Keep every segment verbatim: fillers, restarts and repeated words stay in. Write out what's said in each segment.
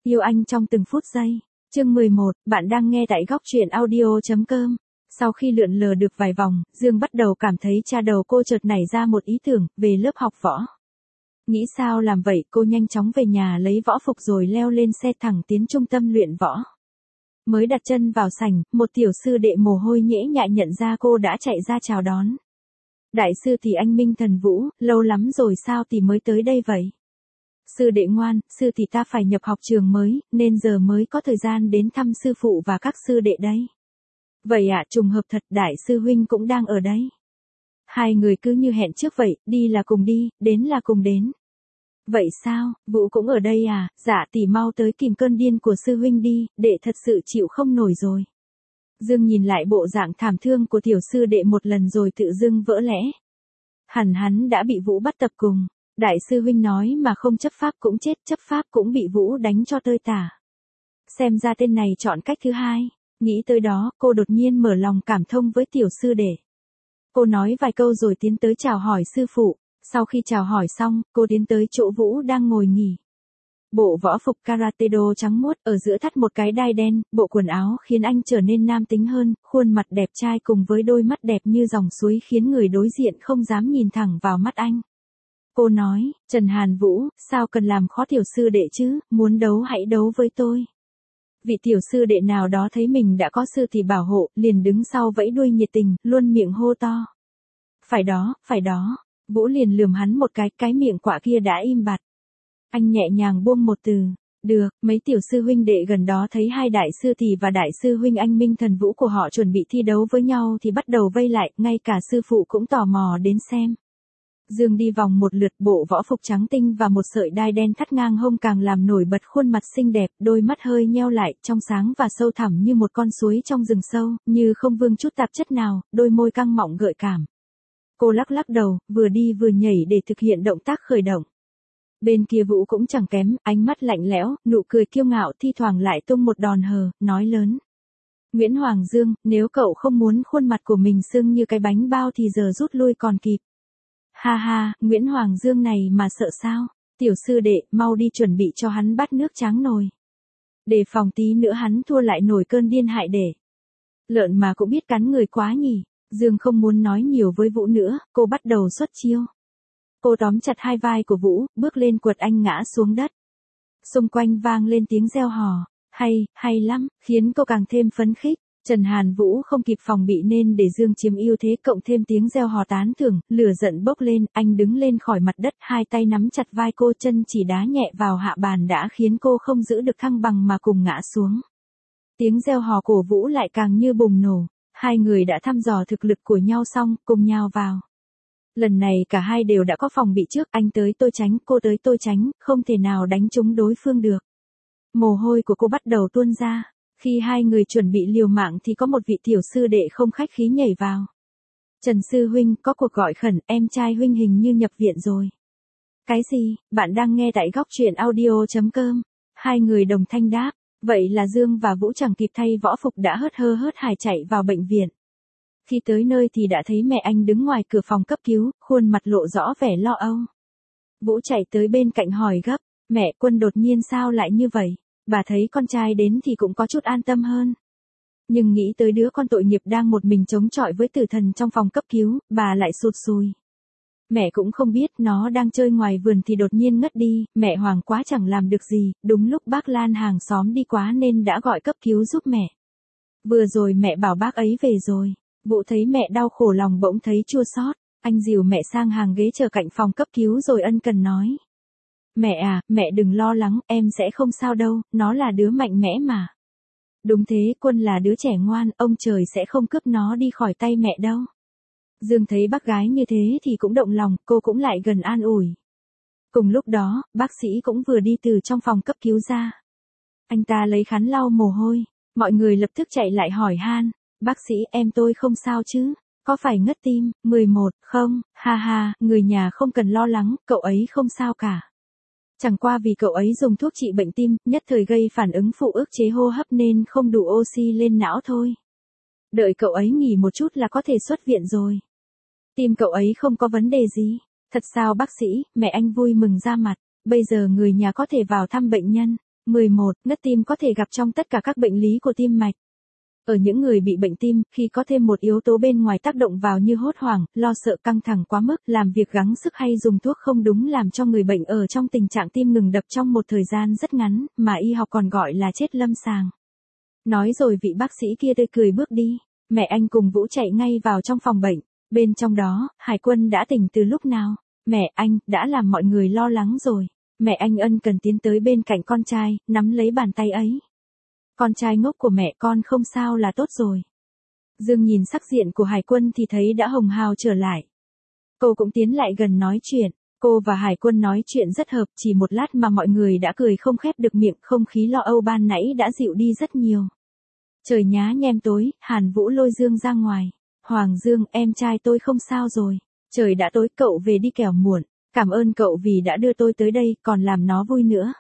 Yêu anh trong từng phút giây. Chương mười một, bạn đang nghe tại góc truyện audio chấm com. Sau khi lượn lờ được vài vòng, Dương bắt đầu cảm thấy tra đầu cô chợt nảy ra một ý tưởng về lớp học võ. Nghĩ sao làm vậy, cô nhanh chóng về nhà lấy võ phục rồi leo lên xe thẳng tiến trung tâm luyện võ. Mới đặt chân vào sảnh, một tiểu sư đệ mồ hôi nhễ nhại nhận ra cô đã chạy ra chào đón. Đại sư tỷ anh Minh Thần Vũ, lâu lắm rồi sao tỷ mới tới đây vậy? Sư đệ ngoan, sư tỷ ta phải nhập học trường mới, nên giờ mới có thời gian đến thăm sư phụ và các sư đệ đấy. Vậy ạ, à, trùng hợp thật, đại sư huynh cũng đang ở đấy. Hai người cứ như hẹn trước vậy, đi là cùng đi, đến là cùng đến. Vậy sao, Vũ cũng ở đây à? Dạ tỷ mau tới kìm cơn điên của sư huynh đi, đệ thật sự chịu không nổi rồi. Dương nhìn lại bộ dạng thảm thương của tiểu sư đệ một lần rồi tự dưng vỡ lẽ. Hẳn hắn đã bị Vũ bắt tập cùng. Đại sư huynh nói mà không chấp pháp cũng chết, chấp pháp cũng bị Vũ đánh cho tơi tả. Xem ra tên này chọn cách thứ hai. Nghĩ tới đó, cô đột nhiên mở lòng cảm thông với tiểu sư đệ. Cô nói vài câu rồi tiến tới chào hỏi sư phụ. Sau khi chào hỏi xong, cô tiến tới chỗ Vũ đang ngồi nghỉ. Bộ võ phục karate do trắng muốt, ở giữa thắt một cái đai đen, bộ quần áo khiến anh trở nên nam tính hơn, khuôn mặt đẹp trai cùng với đôi mắt đẹp như dòng suối khiến người đối diện không dám nhìn thẳng vào mắt anh. Cô nói, Trần Hàn Vũ, sao cần làm khó tiểu sư đệ chứ, muốn đấu hãy đấu với tôi. Vị tiểu sư đệ nào đó thấy mình đã có sư thì bảo hộ, liền đứng sau vẫy đuôi nhiệt tình, luôn miệng hô to. Phải đó, phải đó. Vũ liền lườm hắn một cái, cái miệng quạ kia đã im bặt. Anh nhẹ nhàng buông một từ, được, mấy tiểu sư huynh đệ gần đó thấy hai đại sư tỷ và đại sư huynh anh Minh Thần Vũ của họ chuẩn bị thi đấu với nhau thì bắt đầu vây lại, ngay cả sư phụ cũng tò mò đến xem. Dương đi vòng một lượt, bộ võ phục trắng tinh và một sợi đai đen thắt ngang hông càng làm nổi bật khuôn mặt xinh đẹp, đôi mắt hơi nheo lại, trong sáng và sâu thẳm như một con suối trong rừng sâu, như không vương chút tạp chất nào, đôi môi căng mọng gợi cảm. Cô lắc lắc đầu, vừa đi vừa nhảy để thực hiện động tác khởi động. Bên kia Vũ cũng chẳng kém, ánh mắt lạnh lẽo, nụ cười kiêu ngạo thi thoảng lại tung một đòn hờ, nói lớn. Nguyễn Hoàng Dương, nếu cậu không muốn khuôn mặt của mình sưng như cái bánh bao thì giờ rút lui còn kịp. Ha ha, Nguyễn Hoàng Dương này mà sợ sao? Tiểu sư đệ, mau đi chuẩn bị cho hắn bát nước tráng nồi. Để phòng tí nữa hắn thua lại nổi cơn điên hại để. Lợn mà cũng biết cắn người quá nhỉ. Dương không muốn nói nhiều với Vũ nữa, cô bắt đầu xuất chiêu. Cô tóm chặt hai vai của Vũ, bước lên quật anh ngã xuống đất. Xung quanh vang lên tiếng reo hò, hay, hay lắm, khiến cô càng thêm phấn khích. Trần Hàn Vũ không kịp phòng bị nên để Dương chiếm ưu thế cộng thêm tiếng reo hò tán thưởng, lửa giận bốc lên, anh đứng lên khỏi mặt đất, hai tay nắm chặt vai cô, chân chỉ đá nhẹ vào hạ bàn đã khiến cô không giữ được thăng bằng mà cùng ngã xuống. Tiếng reo hò cổ Vũ lại càng như bùng nổ. Hai người đã thăm dò thực lực của nhau xong, cùng nhau vào. Lần này cả hai đều đã có phòng bị trước, anh tới tôi tránh, cô tới tôi tránh, không thể nào đánh trúng đối phương được. Mồ hôi của cô bắt đầu tuôn ra. Khi hai người chuẩn bị liều mạng thì có một vị tiểu sư đệ không khách khí nhảy vào. Trần sư huynh, có cuộc gọi khẩn, em trai huynh hình như nhập viện rồi. Cái gì, bạn đang nghe tại góc truyện audio chấm com. Hai người đồng thanh đáp. Vậy là Dương và Vũ chẳng kịp thay võ phục đã hớt hơ hớt hải chạy vào bệnh viện. Khi tới nơi thì đã thấy mẹ anh đứng ngoài cửa phòng cấp cứu, khuôn mặt lộ rõ vẻ lo âu. Vũ chạy tới bên cạnh hỏi gấp, mẹ Quân đột nhiên sao lại như vậy? Bà thấy con trai đến thì cũng có chút an tâm hơn. Nhưng nghĩ tới đứa con tội nghiệp đang một mình chống chọi với tử thần trong phòng cấp cứu, bà lại sụt sùi. Mẹ cũng không biết nó đang chơi ngoài vườn thì đột nhiên ngất đi, mẹ hoảng quá chẳng làm được gì, đúng lúc bác Lan hàng xóm đi quá nên đã gọi cấp cứu giúp mẹ. Vừa rồi mẹ bảo bác ấy về rồi, Vũ thấy mẹ đau khổ lòng bỗng thấy chua xót, anh dìu mẹ sang hàng ghế chờ cạnh phòng cấp cứu rồi ân cần nói. Mẹ à, mẹ đừng lo lắng, em sẽ không sao đâu, nó là đứa mạnh mẽ mà. Đúng thế, Quân là đứa trẻ ngoan, ông trời sẽ không cướp nó đi khỏi tay mẹ đâu. Dương thấy bác gái như thế thì cũng động lòng, cô cũng lại gần an ủi. Cùng lúc đó, bác sĩ cũng vừa đi từ trong phòng cấp cứu ra. Anh ta lấy khăn lau mồ hôi, mọi người lập tức chạy lại hỏi han, bác sĩ em tôi không sao chứ, có phải ngất tim, mười một, không, ha ha, người nhà không cần lo lắng, cậu ấy không sao cả. Chẳng qua vì cậu ấy dùng thuốc trị bệnh tim, nhất thời gây phản ứng phụ ức chế hô hấp nên không đủ oxy lên não thôi. Đợi cậu ấy nghỉ một chút là có thể xuất viện rồi. Tim cậu ấy không có vấn đề gì. Thật sao bác sĩ, mẹ anh vui mừng ra mặt. Bây giờ người nhà có thể vào thăm bệnh nhân. mười một. Ngất tim có thể gặp trong tất cả các bệnh lý của tim mạch. Ở những người bị bệnh tim, khi có thêm một yếu tố bên ngoài tác động vào như hốt hoảng, lo sợ, căng thẳng quá mức, làm việc gắng sức hay dùng thuốc không đúng làm cho người bệnh ở trong tình trạng tim ngừng đập trong một thời gian rất ngắn, mà y học còn gọi là chết lâm sàng. Nói rồi vị bác sĩ kia tươi cười bước đi. Mẹ anh cùng Vũ chạy ngay vào trong phòng bệnh. Bên trong đó, Hải Quân đã tỉnh từ lúc nào? Mẹ anh, đã làm mọi người lo lắng rồi. Mẹ anh ân cần tiến tới bên cạnh con trai, nắm lấy bàn tay ấy. Con trai ngốc của mẹ con không sao là tốt rồi. Dương nhìn sắc diện của Hải Quân thì thấy đã hồng hào trở lại. Cô cũng tiến lại gần nói chuyện. Cô và Hải Quân nói chuyện rất hợp, chỉ một lát mà mọi người đã cười không khép được miệng, không khí lo âu ban nãy đã dịu đi rất nhiều. Trời nhá nhem tối, Hàn Vũ lôi Dương ra ngoài. Hoàng Dương, em trai tôi không sao rồi. Trời đã tối, cậu về đi kẻo muộn. Cảm ơn cậu vì đã đưa tôi tới đây, còn làm nó vui nữa.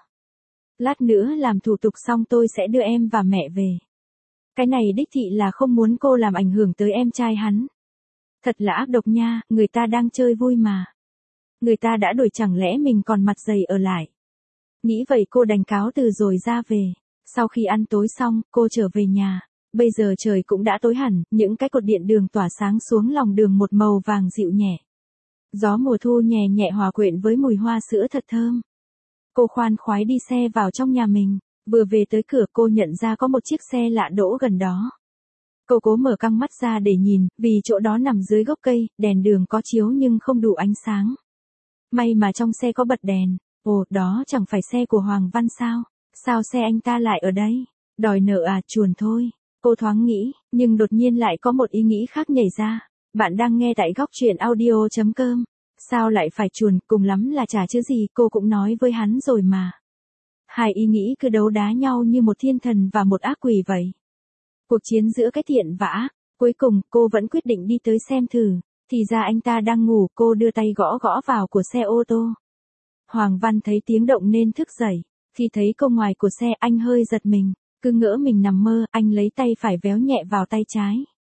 Lát nữa làm thủ tục xong tôi sẽ đưa em và mẹ về. Cái này đích thị là không muốn cô làm ảnh hưởng tới em trai hắn. Thật là ác độc nha, người ta đang chơi vui mà. Người ta đã đổi chẳng lẽ mình còn mặt dày ở lại. Nghĩ vậy cô đành cáo từ rồi ra về. Sau khi ăn tối xong, cô trở về nhà. Bây giờ trời cũng đã tối hẳn, những cái cột điện đường tỏa sáng xuống lòng đường một màu vàng dịu nhẹ. Gió mùa thu nhẹ nhẹ hòa quyện với mùi hoa sữa thật thơm. Cô khoan khoái đi xe vào trong nhà mình. Vừa về tới cửa cô nhận ra có một chiếc xe lạ đỗ gần đó. Cô cố mở căng mắt ra để nhìn, vì chỗ đó nằm dưới gốc cây, đèn đường có chiếu nhưng không đủ ánh sáng. May mà trong xe có bật đèn. Ồ, đó chẳng phải xe của Hoàng Văn sao? Sao xe anh ta lại ở đây? Đòi nợ à, chuồn thôi. Cô thoáng nghĩ, nhưng đột nhiên lại có một ý nghĩ khác nhảy ra. Bạn đang nghe tại góc truyện audio chấm com. Sao lại phải chuồn, cùng lắm là trả chứ gì, cô cũng nói với hắn rồi mà. Hai ý nghĩ cứ đấu đá nhau như một thiên thần và một ác quỷ vậy. Cuộc chiến giữa cái thiện và ác. Cuối cùng, cô vẫn quyết định đi tới xem thử. Thì ra anh ta đang ngủ, cô đưa tay gõ gõ vào của xe ô tô. Hoàng Văn thấy tiếng động nên thức dậy. Khi thấy cô ngoài của xe anh hơi giật mình. Cứ ngỡ mình nằm mơ, anh lấy tay phải véo nhẹ vào tay trái.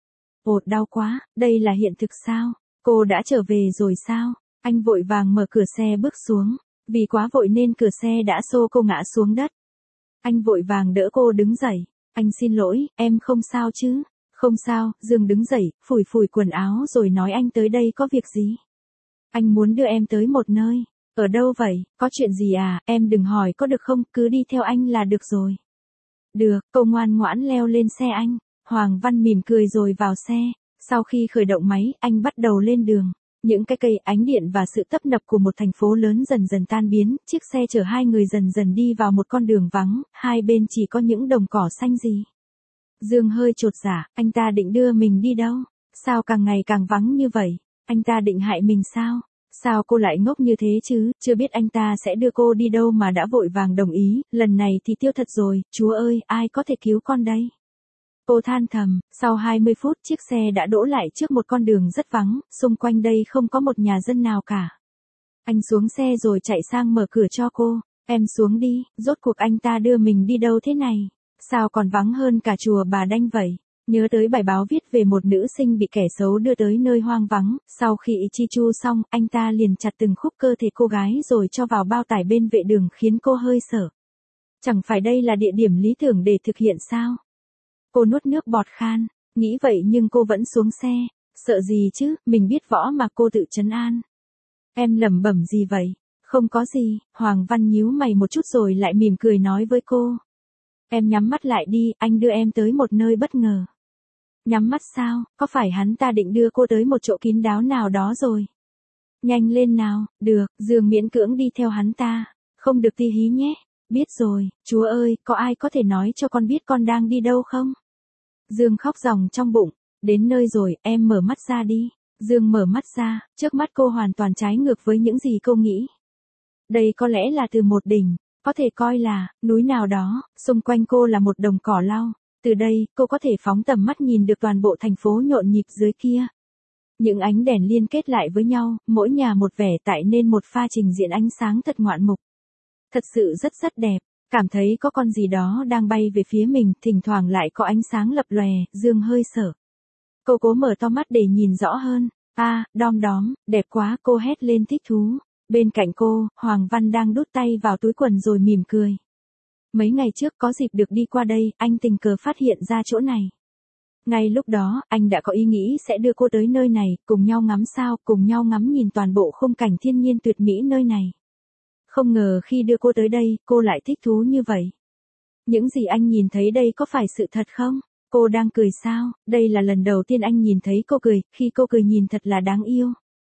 Ồ, đau quá, đây là hiện thực sao? Cô đã trở về rồi sao? Anh vội vàng mở cửa xe bước xuống. Vì quá vội nên cửa xe đã xô cô ngã xuống đất. Anh vội vàng đỡ cô đứng dậy. Anh xin lỗi, em không sao chứ? Không sao, Dương đứng dậy, phủi phủi quần áo rồi nói anh tới đây có việc gì? Anh muốn đưa em tới một nơi. Ở đâu vậy? Có chuyện gì à? Em đừng hỏi có được không, cứ đi theo anh là được rồi. Được, cô ngoan ngoãn leo lên xe anh. Hoàng Văn mỉm cười rồi vào xe. Sau khi khởi động máy, anh bắt đầu lên đường. Những cái cây, ánh điện và sự tấp nập của một thành phố lớn dần dần tan biến, chiếc xe chở hai người dần dần đi vào một con đường vắng, hai bên chỉ có những đồng cỏ xanh gì. Dương hơi chột dạ, anh ta định đưa mình đi đâu? Sao càng ngày càng vắng như vậy? Anh ta định hại mình sao? Sao cô lại ngốc như thế chứ, chưa biết anh ta sẽ đưa cô đi đâu mà đã vội vàng đồng ý, lần này thì tiêu thật rồi, Chúa ơi, ai có thể cứu con đây? Cô than thầm, sau hai mươi phút chiếc xe đã đỗ lại trước một con đường rất vắng, xung quanh đây không có một nhà dân nào cả. Anh xuống xe rồi chạy sang mở cửa cho cô, em xuống đi, rốt cuộc anh ta đưa mình đi đâu thế này? Sao còn vắng hơn cả chùa Bà Đanh vậy? Nhớ tới bài báo viết về một nữ sinh bị kẻ xấu đưa tới nơi hoang vắng, sau khi chi chu xong, anh ta liền chặt từng khúc cơ thể cô gái rồi cho vào bao tải bên vệ đường khiến cô hơi sợ. Chẳng phải đây là địa điểm lý tưởng để thực hiện sao? Cô nuốt nước bọt khan, nghĩ vậy nhưng cô vẫn xuống xe, sợ gì chứ, mình biết võ mà, cô tự trấn an. Em lẩm bẩm gì vậy? Không có gì, Hoàng Văn nhíu mày một chút rồi lại mỉm cười nói với cô. Em nhắm mắt lại đi, anh đưa em tới một nơi bất ngờ. Nhắm mắt sao, có phải hắn ta định đưa cô tới một chỗ kín đáo nào đó rồi? Nhanh lên nào, được, Dương miễn cưỡng đi theo hắn ta, không được ti hí nhé. Biết rồi, Chúa ơi, có ai có thể nói cho con biết con đang đi đâu không? Dương khóc ròng trong bụng, đến nơi rồi, em mở mắt ra đi. Dương mở mắt ra, trước mắt cô hoàn toàn trái ngược với những gì cô nghĩ. Đây có lẽ là từ một đỉnh, có thể coi là núi nào đó, xung quanh cô là một đồng cỏ lau. Từ đây, cô có thể phóng tầm mắt nhìn được toàn bộ thành phố nhộn nhịp dưới kia. Những ánh đèn liên kết lại với nhau, mỗi nhà một vẻ tại nên một pha trình diễn ánh sáng thật ngoạn mục. Thật sự rất rất đẹp, cảm thấy có con gì đó đang bay về phía mình, thỉnh thoảng lại có ánh sáng lập lòe, Dương hơi sợ. Cô cố mở to mắt để nhìn rõ hơn. A, à, đom đóm, đẹp quá, cô hét lên thích thú. Bên cạnh cô, Hoàng Văn đang đút tay vào túi quần rồi mỉm cười. Mấy ngày trước có dịp được đi qua đây, anh tình cờ phát hiện ra chỗ này. Ngay lúc đó, anh đã có ý nghĩ sẽ đưa cô tới nơi này, cùng nhau ngắm sao, cùng nhau ngắm nhìn toàn bộ khung cảnh thiên nhiên tuyệt mỹ nơi này. Không ngờ khi đưa cô tới đây, cô lại thích thú như vậy. Những gì anh nhìn thấy đây có phải sự thật không? Cô đang cười sao? Đây là lần đầu tiên anh nhìn thấy cô cười, khi cô cười nhìn thật là đáng yêu.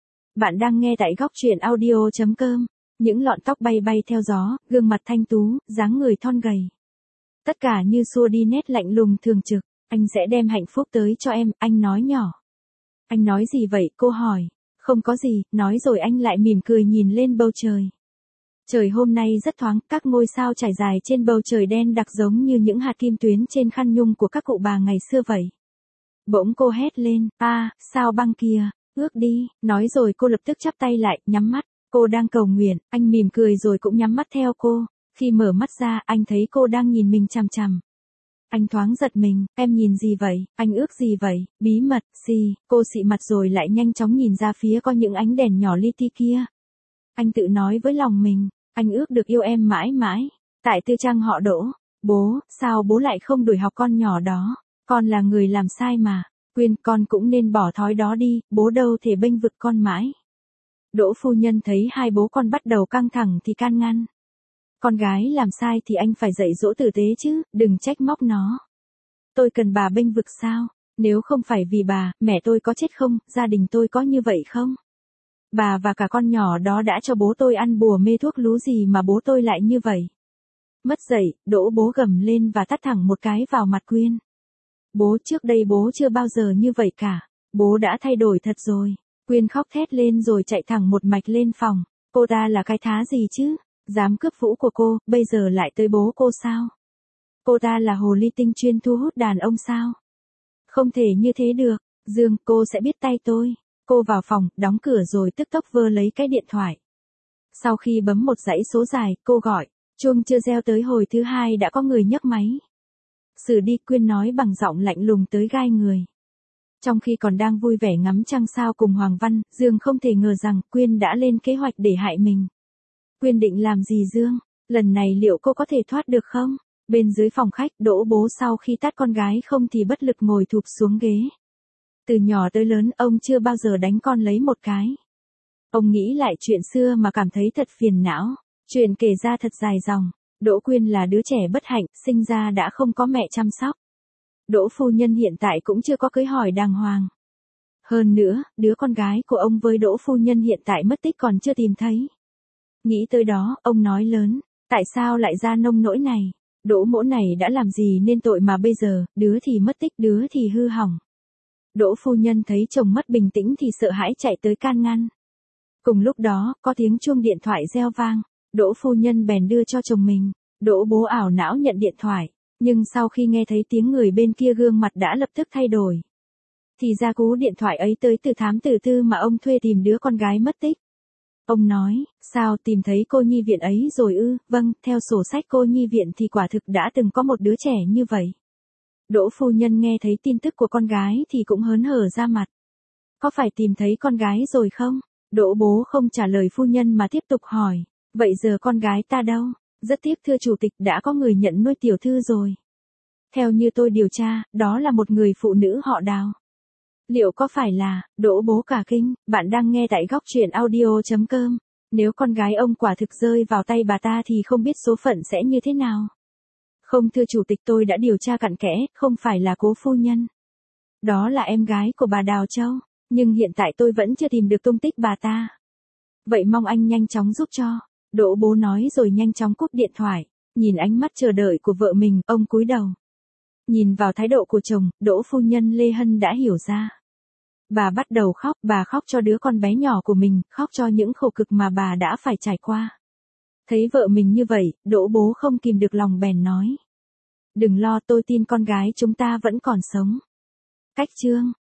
Bạn đang nghe tại góc truyện audio chấm com. Những lọn tóc bay bay theo gió, gương mặt thanh tú, dáng người thon gầy. Tất cả như xua đi nét lạnh lùng thường trực. Anh sẽ đem hạnh phúc tới cho em, anh nói nhỏ. Anh nói gì vậy? Cô hỏi. Không có gì, nói rồi anh lại mỉm cười nhìn lên bầu trời. Trời hôm nay rất thoáng, các ngôi sao trải dài trên bầu trời đen đặc giống như những hạt kim tuyến trên khăn nhung của các cụ bà ngày xưa vậy. Bỗng cô hét lên, a, sao băng kìa, ước đi, nói rồi cô lập tức chắp tay lại, nhắm mắt, cô đang cầu nguyện, anh mỉm cười rồi cũng nhắm mắt theo cô, khi mở mắt ra anh thấy cô đang nhìn mình chằm chằm. Anh thoáng giật mình, em nhìn gì vậy, anh ước gì vậy, bí mật, gì, cô xị mặt rồi lại nhanh chóng nhìn ra phía có những ánh đèn nhỏ li ti kia. Anh tự nói với lòng mình, anh ước được yêu em mãi mãi, tại Tư Trang họ Đỗ, bố, sao bố lại không đuổi học con nhỏ đó, con là người làm sai mà, Quyên con cũng nên bỏ thói đó đi, bố đâu thể bênh vực con mãi. Đỗ phu nhân thấy hai bố con bắt đầu căng thẳng thì can ngăn. Con gái làm sai thì anh phải dạy dỗ tử tế chứ, đừng trách móc nó. Tôi cần bà bênh vực sao? Nếu không phải vì bà, mẹ tôi có chết không, gia đình tôi có như vậy không? Bà và cả con nhỏ đó đã cho bố tôi ăn bùa mê thuốc lú gì mà bố tôi lại như vậy? Mất dậy, Đỗ bố gầm lên và tát thẳng một cái vào mặt Quyên. Bố, trước đây bố chưa bao giờ như vậy cả. Bố đã thay đổi thật rồi. Quyên khóc thét lên rồi chạy thẳng một mạch lên phòng. Cô ta là cái thá gì chứ? Dám cướp vũ của cô, bây giờ lại tới bố cô sao? Cô ta là hồ ly tinh chuyên thu hút đàn ông sao? Không thể như thế được. Dương, cô sẽ biết tay tôi. Cô vào phòng, đóng cửa rồi tức tốc vơ lấy cái điện thoại. Sau khi bấm một dãy số dài, cô gọi. Chuông chưa reo tới hồi thứ hai đã có người nhấc máy. Xử đi, Quyên nói bằng giọng lạnh lùng tới gai người. Trong khi còn đang vui vẻ ngắm trăng sao cùng Hoàng Văn, Dương không thể ngờ rằng Quyên đã lên kế hoạch để hại mình. Quyên định làm gì Dương? Lần này liệu cô có thể thoát được không? Bên dưới phòng khách, Đỗ bố sau khi tát con gái không thì bất lực ngồi thụp xuống ghế. Từ nhỏ tới lớn, ông chưa bao giờ đánh con lấy một cái. Ông nghĩ lại chuyện xưa mà cảm thấy thật phiền não. Chuyện kể ra thật dài dòng. Đỗ Quyên là đứa trẻ bất hạnh, sinh ra đã không có mẹ chăm sóc. Đỗ phu nhân hiện tại cũng chưa có cưới hỏi đàng hoàng. Hơn nữa, đứa con gái của ông với Đỗ phu nhân hiện tại mất tích còn chưa tìm thấy. Nghĩ tới đó, ông nói lớn, tại sao lại ra nông nỗi này? Đỗ mỗ này đã làm gì nên tội mà bây giờ, đứa thì mất tích, đứa thì hư hỏng. Đỗ phu nhân thấy chồng mất bình tĩnh thì sợ hãi chạy tới can ngăn. Cùng lúc đó, có tiếng chuông điện thoại reo vang. Đỗ phu nhân bèn đưa cho chồng mình. Đỗ bố ảo não nhận điện thoại. Nhưng sau khi nghe thấy tiếng người bên kia gương mặt đã lập tức thay đổi. Thì ra cú điện thoại ấy tới từ thám tử tư mà ông thuê tìm đứa con gái mất tích. Ông nói, sao tìm thấy cô nhi viện ấy rồi ư? Vâng, theo sổ sách cô nhi viện thì quả thực đã từng có một đứa trẻ như vậy. Đỗ phu nhân nghe thấy tin tức của con gái thì cũng hớn hở ra mặt. Có phải tìm thấy con gái rồi không? Đỗ bố không trả lời phu nhân mà tiếp tục hỏi. Vậy giờ con gái ta đâu? Rất tiếc thưa chủ tịch, đã có người nhận nuôi tiểu thư rồi. Theo như tôi điều tra, đó là một người phụ nữ họ Đào. Liệu có phải là, Đỗ bố cả kinh, bạn đang nghe tại góc truyện audio chấm com. Nếu con gái ông quả thực rơi vào tay bà ta thì không biết số phận sẽ như thế nào. Không thưa chủ tịch, tôi đã điều tra cặn kẽ, không phải là cố phu nhân. Đó là em gái của bà Đào Châu, nhưng hiện tại tôi vẫn chưa tìm được tung tích bà ta. Vậy mong anh nhanh chóng giúp cho. Đỗ bố nói rồi nhanh chóng cúp điện thoại. Nhìn ánh mắt chờ đợi của vợ mình, ông cúi đầu. Nhìn vào thái độ của chồng, Đỗ phu nhân Lê Hân đã hiểu ra. Bà bắt đầu khóc, bà khóc cho đứa con bé nhỏ của mình, khóc cho những khổ cực mà bà đã phải trải qua. Thấy vợ mình như vậy, Đỗ bố không kìm được lòng bèn nói. Đừng lo, tôi tin con gái chúng ta vẫn còn sống. Cách chương.